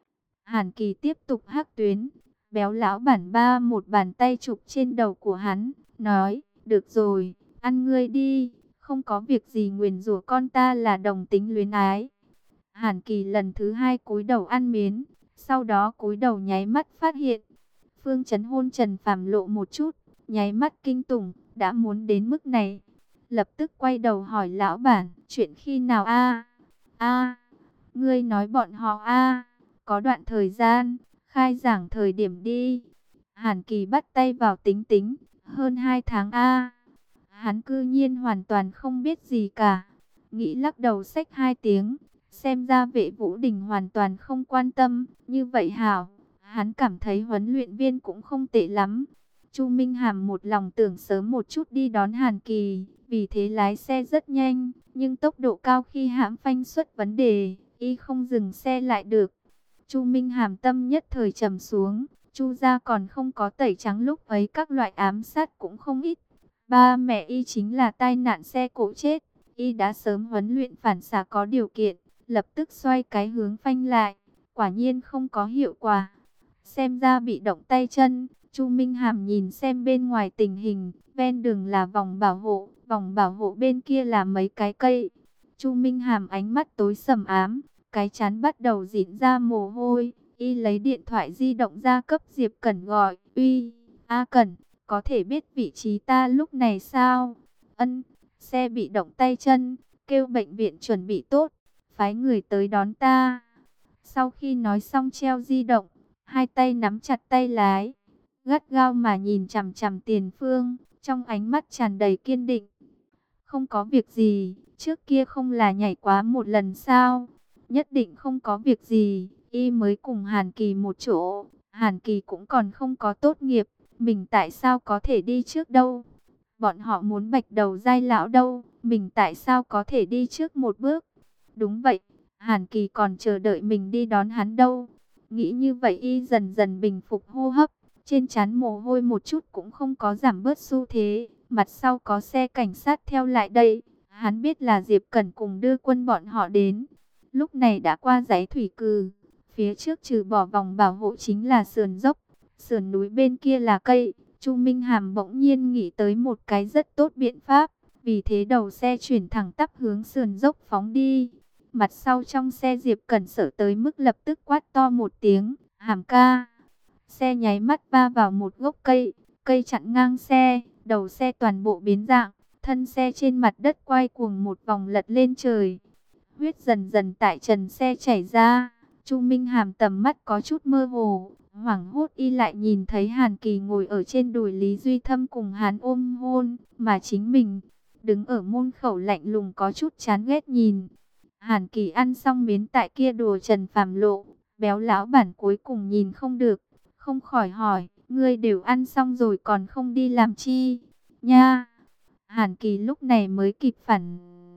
Hàn Kỳ tiếp tục hắc tuyến. Béo lão bản ba một bàn tay chụp trên đầu của hắn, nói, được rồi, ăn ngươi đi, không có việc gì nguyền rủa con ta là đồng tính luyến ái. Hàn Kỳ lần thứ hai cúi đầu ăn miến, sau đó cúi đầu nháy mắt phát hiện. Phương Chấn hôn Trần Phàm lộ một chút, nháy mắt kinh tủng, đã muốn đến mức này. Lập tức quay đầu hỏi lão bản, chuyện khi nào a? A, ngươi nói bọn họ a, có đoạn thời gian, khai giảng thời điểm đi. Hàn Kỳ bắt tay vào tính tính, hơn hai tháng a. Hắn cư nhiên hoàn toàn không biết gì cả. Nghĩ lắc đầu xách hai tiếng, xem ra Vệ Vũ Đình hoàn toàn không quan tâm, như vậy hảo. Hắn cảm thấy huấn luyện viên cũng không tệ lắm. Chu Minh Hàm một lòng tưởng sớm một chút đi đón Hàn Kỳ, vì thế lái xe rất nhanh, nhưng tốc độ cao khi hãm phanh xuất vấn đề, y không dừng xe lại được. Chu Minh Hàm tâm nhất thời trầm xuống, Chu gia còn không có tẩy trắng lúc ấy các loại ám sát cũng không ít. Ba mẹ y chính là tai nạn xe cộ chết, y đã sớm huấn luyện phản xạ có điều kiện, lập tức xoay cái hướng phanh lại, quả nhiên không có hiệu quả. Xem ra bị động tay chân, Chu Minh Hàm nhìn xem bên ngoài tình hình, ven đường là vòng bảo hộ, vòng bảo hộ bên kia là mấy cái cây. Chu Minh Hàm ánh mắt tối sầm ám, cái trán bắt đầu rịn ra mồ hôi, y lấy điện thoại di động ra cấp Diệp Cẩn gọi, uy, A Cẩn, có thể biết vị trí ta lúc này sao? Ân, xe bị động tay chân, kêu bệnh viện chuẩn bị tốt, phái người tới đón ta. Sau khi nói xong treo di động, hai tay nắm chặt tay lái, gắt gao mà nhìn chằm chằm tiền phương, trong ánh mắt tràn đầy kiên định. Không có việc gì, trước kia không là nhảy quá một lần sao? Nhất định không có việc gì, y mới cùng Hàn Kỳ một chỗ, Hàn Kỳ cũng còn không có tốt nghiệp, mình tại sao có thể đi trước đâu? Bọn họ muốn bạch đầu giai lão đâu, mình tại sao có thể đi trước một bước? Đúng vậy, Hàn Kỳ còn chờ đợi mình đi đón hắn đâu. Nghĩ như vậy y dần dần bình phục hô hấp, trên trán mồ hôi một chút cũng không có giảm bớt xu thế. Mặt sau có xe cảnh sát theo lại đây, hắn biết là Diệp Cẩn cùng đưa quân bọn họ đến. Lúc này đã qua dãy thủy cừ, phía trước trừ bỏ vòng bảo hộ chính là sườn dốc, sườn núi bên kia là cây. Chu Minh Hàm bỗng nhiên nghĩ tới một cái rất tốt biện pháp, vì thế đầu xe chuyển thẳng tắp hướng sườn dốc phóng đi. Mặt sau trong xe Diệp Cẩn sợ tới mức lập tức quát to một tiếng, Hàm ca. Xe nháy mắt va vào một gốc cây, cây chặn ngang xe, đầu xe toàn bộ biến dạng, thân xe trên mặt đất quay cuồng một vòng lật lên trời. Huyết dần dần tại trần xe chảy ra, Chu Minh Hàm tầm mắt có chút mơ hồ, hoảng hốt y lại nhìn thấy Hàn Kỳ ngồi ở trên đùi Lý Duy Thâm cùng hắn ôm hôn, mà chính mình đứng ở môn khẩu lạnh lùng có chút chán ghét nhìn. Hàn Kỳ ăn xong miến tại kia đùa Trần Phàm lộ, béo lão bản cuối cùng nhìn không được, không khỏi hỏi, ngươi đều ăn xong rồi còn không đi làm chi? Nha! Hàn Kỳ lúc này mới kịp phản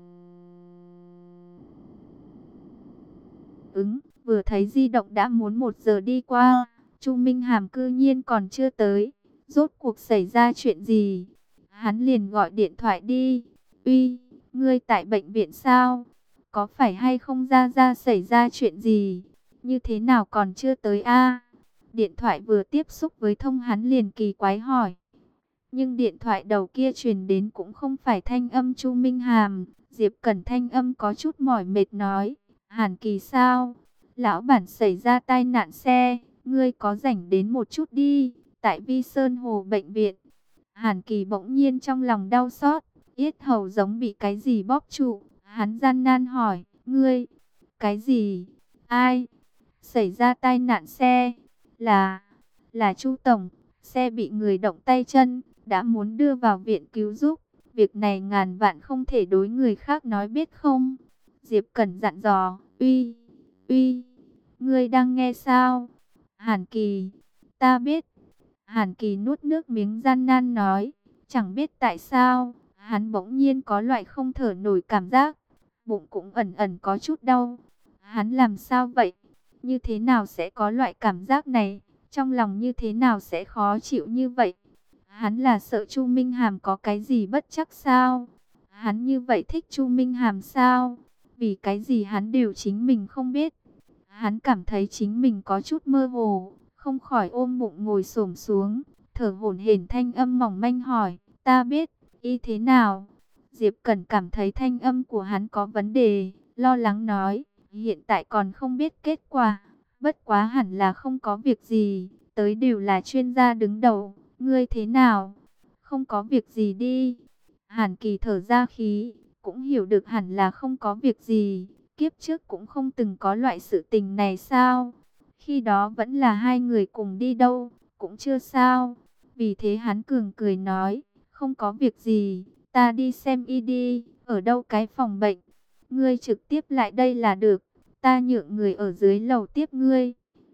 ứng, vừa thấy di động đã muốn một giờ đi qua, Chu Minh Hàm cư nhiên còn chưa tới, rốt cuộc xảy ra chuyện gì? Hắn liền gọi điện thoại đi, uy, ngươi tại bệnh viện sao? Có phải hay không ra ra xảy ra chuyện gì? Như thế nào còn chưa tới a? Điện thoại vừa tiếp xúc với thông hắn liền kỳ quái hỏi. Nhưng điện thoại đầu kia truyền đến cũng không phải thanh âm Chu Minh Hàm. Diệp Cẩn thanh âm có chút mỏi mệt nói. Hàn Kỳ sao? Lão bản xảy ra tai nạn xe. Ngươi có rảnh đến một chút đi. Tại Vi Sơn Hồ bệnh viện. Hàn Kỳ bỗng nhiên trong lòng đau xót. Yết hầu giống bị cái gì bóp trụ. Hắn gian nan hỏi. Ngươi? Cái gì? Ai? Xảy ra tai nạn xe? Là... Là Chu Tổng. Xe bị người động tay chân, đã muốn đưa vào viện cứu giúp. Việc này ngàn vạn không thể đối người khác nói biết không? Diệp Cẩn dặn dò. Uy, uy, ngươi đang nghe sao? Hàn Kỳ, ta biết. Hàn Kỳ nuốt nước miếng gian nan nói. Chẳng biết tại sao, hắn bỗng nhiên có loại không thở nổi cảm giác. Bụng cũng ẩn ẩn có chút đau. Hắn làm sao vậy? Như thế nào sẽ có loại cảm giác này? Trong lòng như thế nào sẽ khó chịu như vậy? Hắn là sợ Chu Minh Hàm có cái gì bất chắc sao? Hắn như vậy thích Chu Minh Hàm sao? Vì cái gì hắn đều chính mình không biết. Hắn cảm thấy chính mình có chút mơ hồ, không khỏi ôm bụng ngồi xổm xuống, thở hổn hển thanh âm mỏng manh hỏi, ta biết, y thế nào? Diệp Cẩn cảm thấy thanh âm của hắn có vấn đề, lo lắng nói, hiện tại còn không biết kết quả, bất quá hẳn là không có việc gì, tới đều là chuyên gia đứng đầu, ngươi thế nào? Không có việc gì đi. Hàn Kỳ thở ra khí, cũng hiểu được hẳn là không có việc gì, kiếp trước cũng không từng có loại sự tình này sao? Khi đó vẫn là hai người cùng đi đâu, cũng chưa sao. Vì thế hắn cường cười nói, không có việc gì, ta đi xem y đi, ở đâu cái phòng bệnh. Ngươi trực tiếp lại đây là được, ta nhượng người ở dưới lầu tiếp ngươi.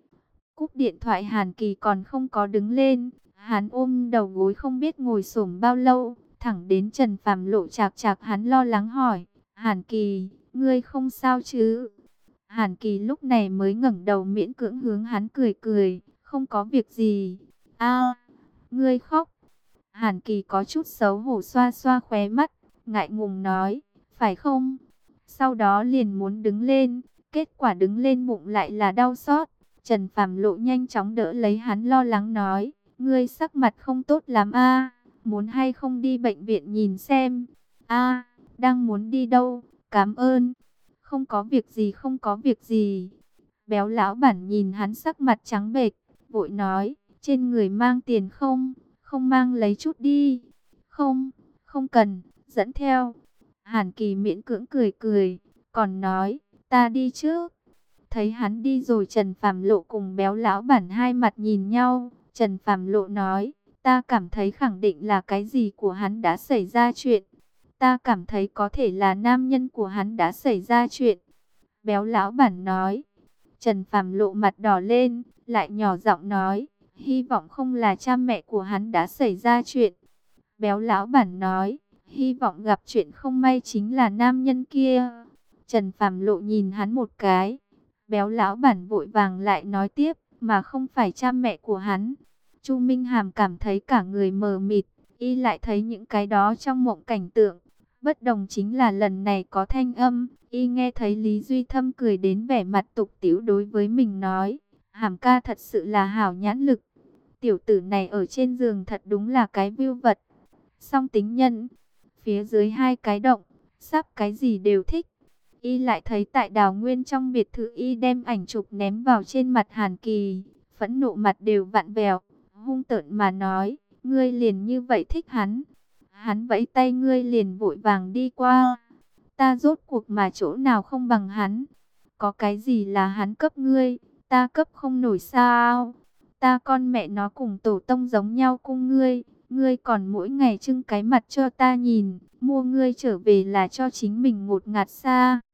Cúp điện thoại Hàn Kỳ còn không có đứng lên, hắn ôm đầu gối không biết ngồi xổm bao lâu, thẳng đến Trần Phàm Lộ chạc chạc hắn lo lắng hỏi, Hàn Kỳ, ngươi không sao chứ? Hàn Kỳ lúc này mới ngẩng đầu miễn cưỡng hướng hắn cười cười, không có việc gì. A, ngươi khóc. Hàn Kỳ có chút xấu hổ xoa xoa khóe mắt, ngại ngùng nói, phải không? Sau đó liền muốn đứng lên, kết quả đứng lên bụng lại là đau xót. Trần Phàm Lộ nhanh chóng đỡ lấy hắn lo lắng nói, ngươi sắc mặt không tốt lắm a, muốn hay không đi bệnh viện nhìn xem? A, đang muốn đi đâu, cảm ơn. Không có việc gì không có việc gì. Béo lão bản nhìn hắn sắc mặt trắng bệch, vội nói, trên người mang tiền không? Không mang lấy chút đi. Không, không cần, dẫn theo. Hàn Kỳ miễn cưỡng cười cười, còn nói, ta đi trước. Thấy hắn đi rồi Trần Phàm Lộ cùng béo lão bản hai mặt nhìn nhau. Trần Phàm Lộ nói, ta cảm thấy khẳng định là cái gì của hắn đã xảy ra chuyện. Ta cảm thấy có thể là nam nhân của hắn đã xảy ra chuyện. Béo lão bản nói. Trần Phàm Lộ mặt đỏ lên, lại nhỏ giọng nói, hy vọng không là cha mẹ của hắn đã xảy ra chuyện. Béo lão bản nói, hy vọng gặp chuyện không may chính là nam nhân kia. Trần Phàm Lộ nhìn hắn một cái. Béo lão bản vội vàng lại nói tiếp, mà không phải cha mẹ của hắn. Chu Minh Hàm cảm thấy cả người mờ mịt, y lại thấy những cái đó trong mộng cảnh tượng. Bất đồng chính là lần này có thanh âm, y nghe thấy Lý Duy Thâm cười đến vẻ mặt tục tĩu đối với mình nói, Hàm ca thật sự là hảo nhãn lực. Tiểu tử này ở trên giường thật đúng là cái view vật. Song tính nhân, phía dưới hai cái động, sắp cái gì đều thích. Y lại thấy tại Đào Nguyên trong biệt thự y đem ảnh chụp ném vào trên mặt Hàn Kỳ, phẫn nộ mặt đều vặn vẹo, hung tợn mà nói, ngươi liền như vậy thích hắn. Hắn vẫy tay ngươi liền vội vàng đi qua. Ta rốt cuộc mà chỗ nào không bằng hắn. Có cái gì là hắn cấp ngươi, ta cấp không nổi sao. Ta con mẹ nó cùng tổ tông giống nhau cung ngươi. Ngươi còn mỗi ngày trưng cái mặt cho ta nhìn. Mua ngươi trở về là cho chính mình ngột ngạt xa.